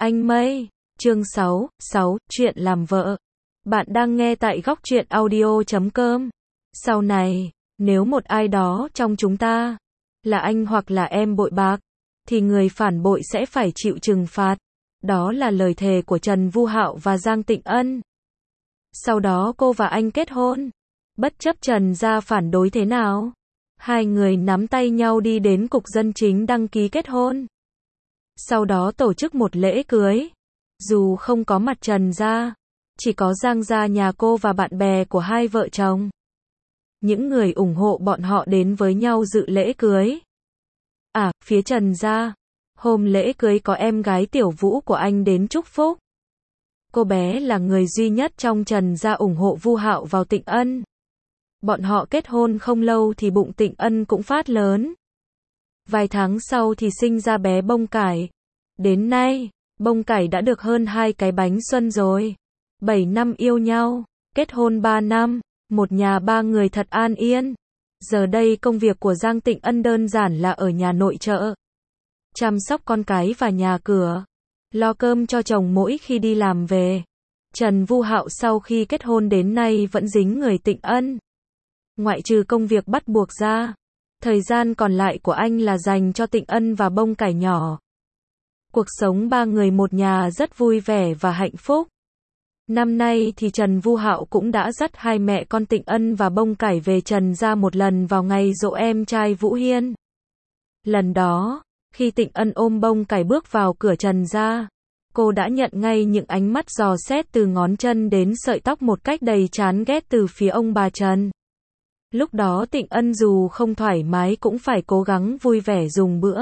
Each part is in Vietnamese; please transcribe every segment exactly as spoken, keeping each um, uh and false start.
Anh Mây, chương sáu, sáu, chuyện làm vợ. Bạn đang nghe tại góc truyện audio chấm com. Sau này, nếu một ai đó trong chúng ta, là anh hoặc là em bội bạc, thì người phản bội sẽ phải chịu trừng phạt. Đó là lời thề của Trần Vu Hạo và Giang Tịnh Ân. Sau đó cô và anh kết hôn. Bất chấp Trần gia phản đối thế nào, hai người nắm tay nhau đi đến cục dân chính đăng ký kết hôn. Sau đó tổ chức một lễ cưới. Dù không có mặt Trần gia, chỉ có Giang gia nhà cô và bạn bè của hai vợ chồng. Những người ủng hộ bọn họ đến với nhau dự lễ cưới. À, phía Trần gia, hôm lễ cưới có em gái Tiểu Vũ của anh đến chúc phúc. Cô bé là người duy nhất trong Trần gia ủng hộ Vu Hạo vào Tịnh Ân. Bọn họ kết hôn không lâu thì bụng Tịnh Ân cũng phát lớn. Vài tháng sau thì sinh ra bé Bông Cải. Đến nay, Bông Cải đã được hơn hai cái bánh xuân rồi. Bảy năm yêu nhau, kết hôn ba năm, một nhà ba người thật an yên. Giờ đây công việc của Giang Tịnh Ân đơn giản là ở nhà nội trợ, chăm sóc con cái và nhà cửa, lo cơm cho chồng mỗi khi đi làm về. Trần Vu Hạo sau khi kết hôn đến nay vẫn dính người Tịnh Ân. Ngoại trừ công việc bắt buộc ra, thời gian còn lại của anh là dành cho Tịnh Ân và Bông Cải nhỏ. Cuộc sống ba người một nhà rất vui vẻ và hạnh phúc. Năm nay thì Trần Vu Hạo cũng đã dắt hai mẹ con Tịnh Ân và Bông Cải về Trần gia một lần vào ngày giỗ em trai Vũ Hiên. Lần đó, khi Tịnh Ân ôm Bông Cải bước vào cửa Trần gia, cô đã nhận ngay những ánh mắt dò xét từ ngón chân đến sợi tóc một cách đầy chán ghét từ phía ông bà Trần. Lúc đó Tịnh Ân dù không thoải mái cũng phải cố gắng vui vẻ dùng bữa.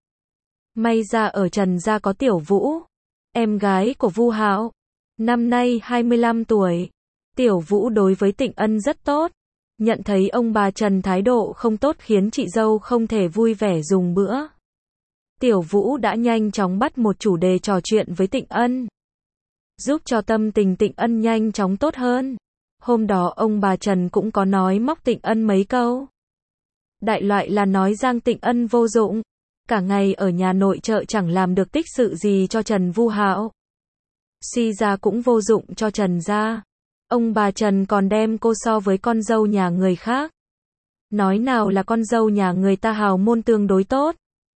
May ra ở Trần gia có Tiểu Vũ, em gái của Vu Hạo, năm nay hai mươi lăm tuổi. Tiểu Vũ đối với Tịnh Ân rất tốt. Nhận thấy ông bà Trần thái độ không tốt khiến chị dâu không thể vui vẻ dùng bữa. Tiểu Vũ đã nhanh chóng bắt một chủ đề trò chuyện với Tịnh Ân, giúp cho tâm tình Tịnh Ân nhanh chóng tốt hơn. Hôm đó ông bà Trần cũng có nói móc Tịnh Ân mấy câu. Đại loại là nói Giang Tịnh Ân vô dụng, cả ngày ở nhà nội trợ chẳng làm được tích sự gì cho Trần Vu Hạo. Suy ra cũng vô dụng cho Trần gia. Ông bà Trần còn đem cô so với con dâu nhà người khác. Nói nào là con dâu nhà người ta hào môn tương đối tốt,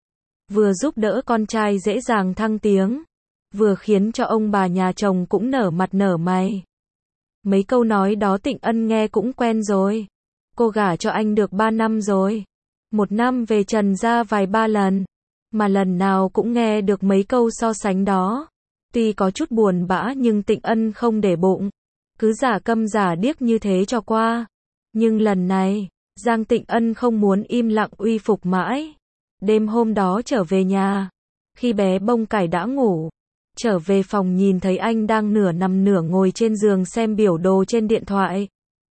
vừa giúp đỡ con trai dễ dàng thăng tiếng, vừa khiến cho ông bà nhà chồng cũng nở mặt nở mày. Mấy câu nói đó Tịnh Ân nghe cũng quen rồi. Cô gả cho anh được ba năm rồi. Một năm về Trần gia vài ba lần, mà lần nào cũng nghe được mấy câu so sánh đó. Tuy có chút buồn bã nhưng Tịnh Ân không để bụng, cứ giả câm giả điếc như thế cho qua. Nhưng lần này, Giang Tịnh Ân không muốn im lặng uy phục mãi. Đêm hôm đó trở về nhà, khi bé Bông Cải đã ngủ, trở về phòng nhìn thấy anh đang nửa nằm nửa ngồi trên giường xem biểu đồ trên điện thoại.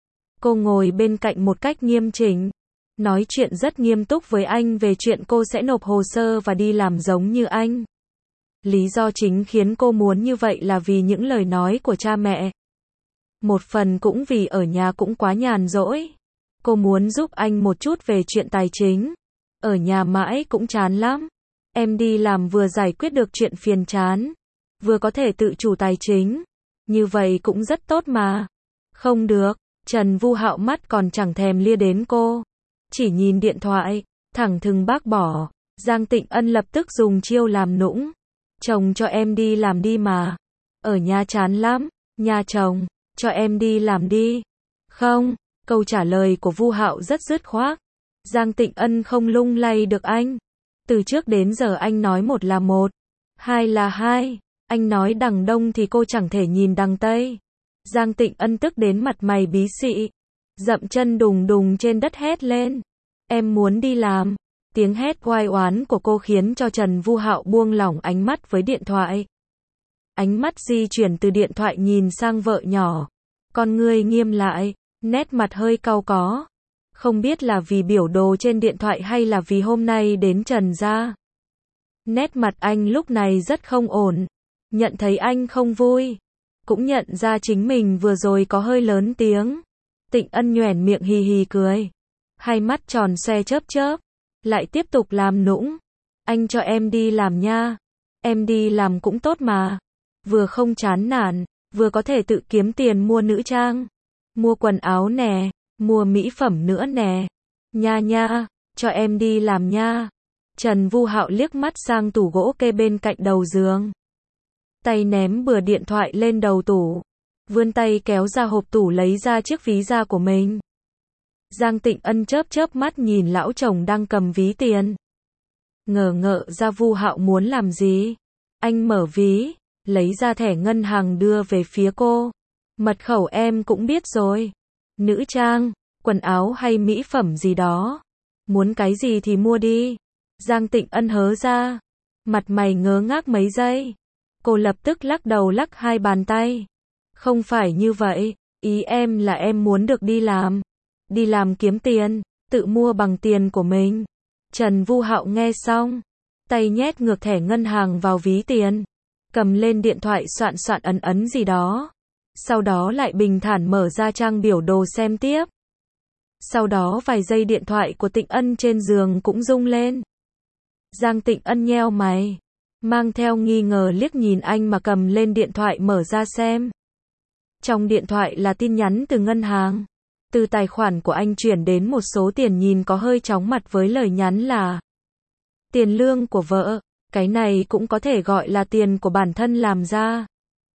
Cô ngồi bên cạnh một cách nghiêm chỉnh, nói chuyện rất nghiêm túc với anh về chuyện cô sẽ nộp hồ sơ và đi làm giống như anh. Lý do chính khiến cô muốn như vậy là vì những lời nói của cha mẹ. Một phần cũng vì ở nhà cũng quá nhàn rỗi. Cô muốn giúp anh một chút về chuyện tài chính. Ở nhà mãi cũng chán lắm. Em đi làm vừa giải quyết được chuyện phiền chán, vừa có thể tự chủ tài chính. Như vậy cũng rất tốt mà. Không được, Trần Vu Hạo mắt còn chẳng thèm lia đến cô. Chỉ nhìn điện thoại, thẳng thừng bác bỏ. Giang Tịnh Ân lập tức dùng chiêu làm nũng. Chồng cho em đi làm đi mà. Ở nhà chán lắm. Nhà chồng, cho em đi làm đi. Không, câu trả lời của Vu Hạo rất dứt khoát. Giang Tịnh Ân không lung lay được anh. Từ trước đến giờ anh nói một là một, hai là hai. Anh nói đằng đông thì cô chẳng thể nhìn đằng tây. Giang Tịnh Ân tức đến mặt mày bí xị, dậm chân đùng đùng trên đất hét lên. Em muốn đi làm. Tiếng hét oai oán của cô khiến cho Trần Vu Hạo buông lỏng ánh mắt với điện thoại. Ánh mắt di chuyển từ điện thoại nhìn sang vợ nhỏ. Con ngươi nghiêm lại, nét mặt hơi cau có. Không biết là vì biểu đồ trên điện thoại hay là vì hôm nay đến Trần gia. Nét mặt anh lúc này rất không ổn. Nhận thấy anh không vui, cũng nhận ra chính mình vừa rồi có hơi lớn tiếng. Tịnh Ân nhoẻn miệng hì hì cười, hai mắt tròn xoe chớp chớp, lại tiếp tục làm nũng. Anh cho em đi làm nha. em đi làm cũng tốt mà. Vừa không chán nản, vừa có thể tự kiếm tiền mua nữ trang, mua quần áo nè, mua mỹ phẩm nữa nè. Nha nha, cho em đi làm nha. Trần Vu Hạo liếc mắt sang tủ gỗ kê bên cạnh đầu giường. Tay ném bừa điện thoại lên đầu tủ. Vươn tay kéo ra hộp tủ lấy ra chiếc ví da của mình. Giang Tịnh Ân chớp chớp mắt nhìn lão chồng đang cầm ví tiền. Ngờ ngợ ra Vu Hạo muốn làm gì. Anh mở ví, lấy ra thẻ ngân hàng đưa về phía cô. Mật khẩu em cũng biết rồi. Nữ trang, quần áo hay mỹ phẩm gì đó. Muốn cái gì thì mua đi. Giang Tịnh Ân hớ ra. Mặt mày ngớ ngác mấy giây. Cô lập tức lắc đầu lắc hai bàn tay. Không phải như vậy, ý em là em muốn được đi làm. Đi làm kiếm tiền, tự mua bằng tiền của mình. Trần Vu Hạo nghe xong, tay nhét ngược thẻ ngân hàng vào ví tiền. Cầm lên điện thoại soạn soạn ấn ấn gì đó. Sau đó lại bình thản mở ra trang biểu đồ xem tiếp. Sau đó vài giây điện thoại của Tịnh Ân trên giường cũng rung lên. Giang Tịnh Ân nheo mày, mang theo nghi ngờ liếc nhìn anh mà cầm lên điện thoại mở ra xem. Trong điện thoại là tin nhắn từ ngân hàng. Từ tài khoản của anh chuyển đến một số tiền nhìn có hơi chóng mặt với lời nhắn là tiền lương của vợ, cái này cũng có thể gọi là tiền của bản thân làm ra.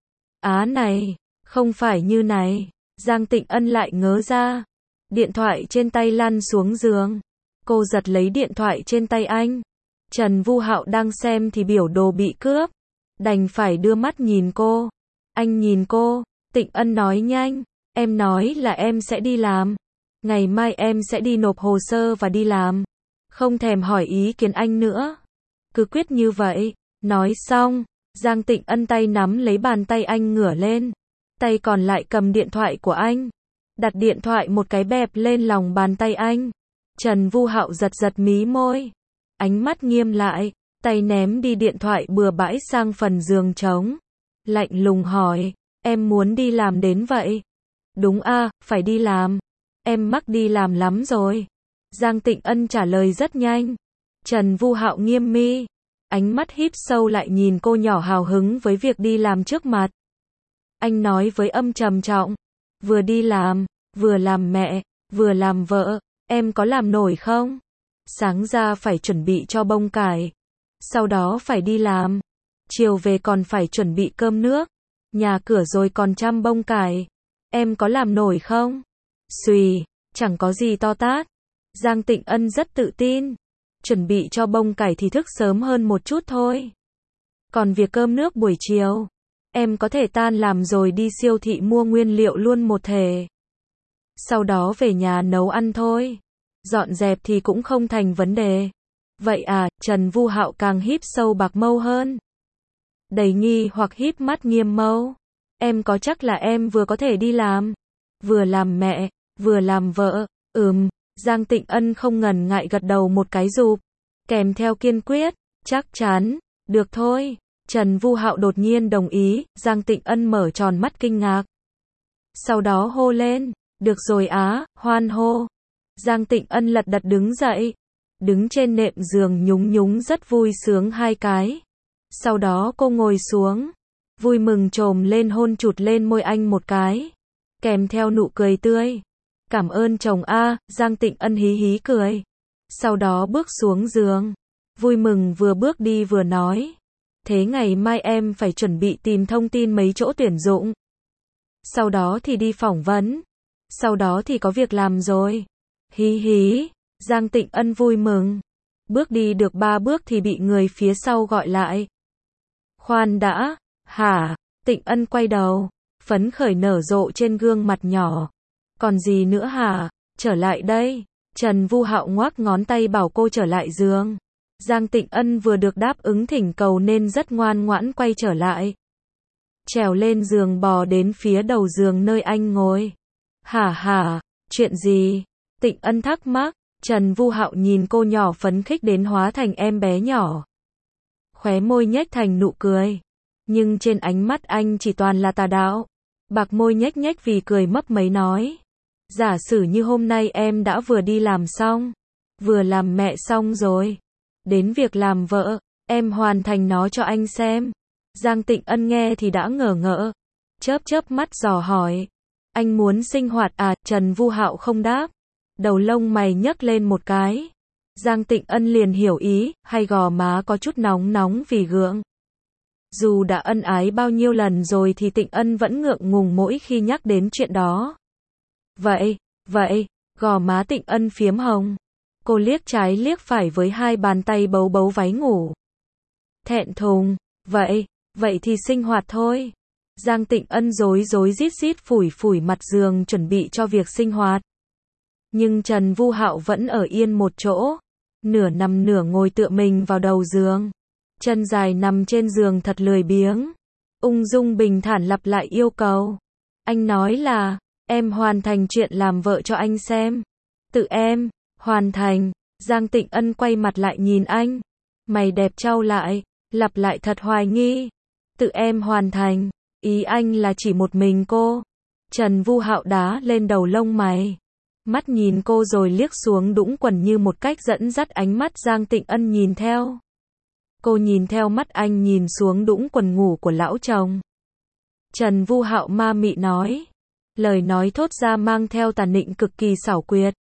Á này, không phải như này. Giang Tịnh Ân lại ngớ ra. Điện thoại trên tay lăn xuống giường. Cô giật lấy điện thoại trên tay anh. Trần Vu Hạo đang xem thì biểu đồ bị cướp. Đành phải đưa mắt nhìn cô. Anh nhìn cô. Tịnh Ân nói nhanh. Em nói là em sẽ đi làm. Ngày mai em sẽ đi nộp hồ sơ và đi làm. Không thèm hỏi ý kiến anh nữa. Cứ quyết như vậy. Nói xong, Giang Tịnh Ân tay nắm lấy bàn tay anh ngửa lên. Tay còn lại cầm điện thoại của anh. Đặt điện thoại một cái bẹp lên lòng bàn tay anh. Trần Vu Hạo giật giật mí môi. Ánh mắt nghiêm lại. Tay ném đi điện thoại bừa bãi sang phần giường trống. Lạnh lùng hỏi. Em muốn đi làm đến vậy? Đúng a, phải đi làm. Em mắc đi làm lắm rồi. Giang Tịnh Ân trả lời rất nhanh. Trần Vu Hạo nghiêm mi. Ánh mắt híp sâu lại nhìn cô nhỏ hào hứng với việc đi làm trước mặt. Anh nói với âm trầm trọng. Vừa đi làm, vừa làm mẹ, vừa làm vợ, em có làm nổi không? Sáng ra phải chuẩn bị cho bông cải. Sau đó phải đi làm. Chiều về còn phải chuẩn bị cơm nước. Nhà cửa rồi còn chăm bông cải. Em có làm nổi không? Xùy, chẳng có gì to tát. Giang Tịnh Ân rất tự tin. Chuẩn bị cho bông cải thì thức sớm hơn một chút thôi. Còn việc cơm nước buổi chiều, em có thể tan làm rồi đi siêu thị mua nguyên liệu luôn một thể. Sau đó về nhà nấu ăn thôi. Dọn dẹp thì cũng không thành vấn đề. Vậy à, Trần Vu Hạo càng híp sâu bạc mâu hơn. Đầy nghi hoặc híp mắt nghiêm mâu. Em có chắc là em vừa có thể đi làm, vừa làm mẹ, vừa làm vợ? Ừm, Giang Tịnh Ân không ngần ngại gật đầu một cái rụp. Kèm theo kiên quyết, chắc chắn, được thôi. Trần Vu Hạo đột nhiên đồng ý, Giang Tịnh Ân mở tròn mắt kinh ngạc. Sau đó hô lên, được rồi á, hoan hô. Giang Tịnh Ân lật đật đứng dậy, đứng trên nệm giường nhúng nhúng rất vui sướng hai cái. Sau đó cô ngồi xuống, vui mừng trồm lên hôn chụt lên môi anh một cái, kèm theo nụ cười tươi. Cảm ơn chồng a, Giang Tịnh Ân hí hí cười. Sau đó bước xuống giường, vui mừng vừa bước đi vừa nói. Thế ngày mai em phải chuẩn bị tìm thông tin mấy chỗ tuyển dụng. Sau đó thì đi phỏng vấn. Sau đó thì có việc làm rồi. Hí hí, Giang Tịnh Ân vui mừng. Bước đi được ba bước thì bị người phía sau gọi lại. Khoan đã, hả? Tịnh Ân quay đầu, phấn khởi nở rộ trên gương mặt nhỏ. Còn gì nữa hả? Trở lại đây. Trần Vu Hạo ngoắc ngón tay bảo cô trở lại giường. Giang Tịnh Ân vừa được đáp ứng thỉnh cầu nên rất ngoan ngoãn quay trở lại. Trèo lên giường bò đến phía đầu giường nơi anh ngồi. Hả hả, chuyện gì? Tịnh Ân thắc mắc. Trần Vu Hạo nhìn cô nhỏ phấn khích đến hóa thành em bé nhỏ. Khóe môi nhếch thành nụ cười. Nhưng trên ánh mắt anh chỉ toàn là tà đạo. Bạc môi nhếch nhếch vì cười mấp máy nói. Giả sử như hôm nay em đã vừa đi làm xong, vừa làm mẹ xong rồi. Đến việc làm vợ, Em hoàn thành nó cho anh xem. Giang Tịnh Ân nghe thì đã ngờ ngợ, chớp chớp mắt dò hỏi. Anh muốn sinh hoạt à? Trần Vu Hạo không đáp. Đầu lông mày nhấc lên một cái. Giang Tịnh Ân liền hiểu ý, hay gò má có chút nóng nóng vì gượng. Dù đã ân ái bao nhiêu lần rồi thì Tịnh Ân vẫn ngượng ngùng mỗi khi nhắc đến chuyện đó. Vậy, vậy, gò má Tịnh Ân phiếm hồng. Cô liếc trái liếc phải với hai bàn tay bấu bấu váy ngủ. Thẹn thùng, vậy, vậy thì sinh hoạt thôi. Giang Tịnh Ân rối rối rít rít phủi phủi mặt giường chuẩn bị cho việc sinh hoạt. Nhưng Trần Vu Hạo vẫn ở yên một chỗ, nửa nằm nửa ngồi tựa mình vào đầu giường. Chân dài nằm trên giường thật lười biếng. Ung dung bình thản lặp lại yêu cầu. Anh nói là, em hoàn thành chuyện làm vợ cho anh xem. Tự em, hoàn thành. Giang Tịnh Ân quay mặt lại nhìn anh. Mày đẹp trao lại, lặp lại thật hoài nghi. Tự em hoàn thành, ý anh là chỉ một mình cô. Trần Vu Hạo đá lên đầu lông mày. Mắt nhìn cô rồi liếc xuống đũng quần như một cách dẫn dắt ánh mắt Giang Tịnh Ân nhìn theo. Cô nhìn theo mắt anh nhìn xuống đũng quần ngủ của lão chồng. Trần Vu Hạo ma mị nói. Lời nói thốt ra mang theo tàn nịnh cực kỳ xảo quyệt.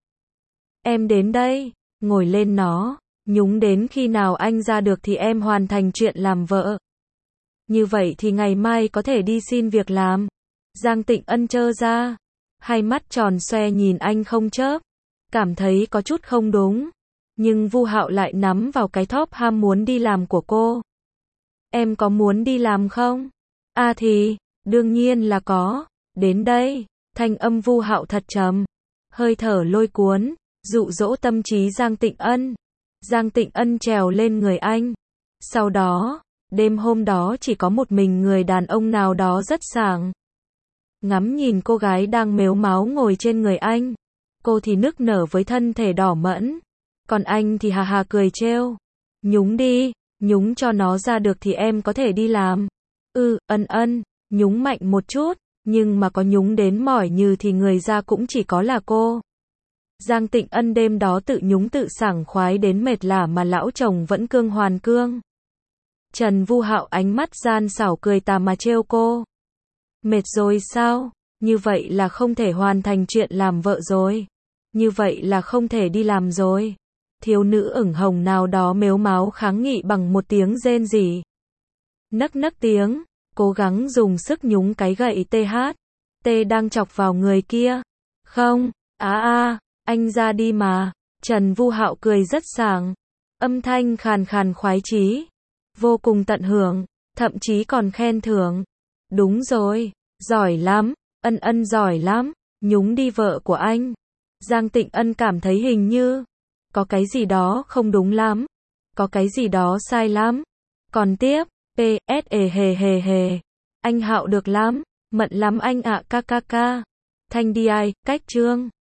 Em đến đây, ngồi lên nó, nhúng đến khi nào anh ra được thì em hoàn thành chuyện làm vợ. Như vậy thì ngày mai có thể đi xin việc làm. Giang Tịnh Ân trơ ra, hai mắt tròn xoe nhìn anh không chớp, cảm thấy có chút không đúng. Nhưng Vu Hạo lại nắm vào cái thóp ham muốn đi làm của cô. Em có muốn đi làm không? À thì, đương nhiên là có. Đến đây, thanh âm Vu Hạo thật trầm, hơi thở lôi cuốn, dụ dỗ tâm trí Giang Tịnh Ân. Giang Tịnh Ân trèo lên người anh. Sau đó, đêm hôm đó chỉ có một mình người đàn ông nào đó rất sảng. Ngắm nhìn cô gái đang mếu máo ngồi trên người anh. Cô thì nức nở với thân thể đỏ mẫn. Còn anh thì hà hà cười trêu. Nhúng đi, nhúng cho nó ra được thì em có thể đi làm. Ừ, Ân Ân, nhúng mạnh một chút, nhưng mà có nhúng đến mỏi như thì người ra cũng chỉ có là cô. Giang Tịnh Ân đêm đó tự nhúng tự sảng khoái đến mệt lả mà lão chồng vẫn cương hoàn cương. Trần Vu Hạo ánh mắt gian xảo cười tà mà trêu cô. Mệt rồi sao? Như vậy là không thể hoàn thành chuyện làm vợ rồi. Như vậy là không thể đi làm rồi. Thiếu nữ ửng hồng nào đó mếu máo kháng nghị bằng một tiếng rên rỉ. Nấc nấc tiếng, cố gắng dùng sức nhúng cái gậy tê hát. Tê đang chọc vào người kia. Không, á à, a, anh ra đi mà. Trần Vu Hạo cười rất sảng. Âm thanh khàn khàn khoái chí. Vô cùng tận hưởng, thậm chí còn khen thưởng. Đúng rồi, giỏi lắm, Ân Ân giỏi lắm, nhúng đi vợ của anh. Giang Tịnh Ân cảm thấy hình như có cái gì đó không đúng lắm, có cái gì đó sai lắm. Còn tiếp, pê ét ê hề hề hề, anh Hạo được lắm, mận lắm anh ạ ca ca ca. Thanh đi ai, cách chương.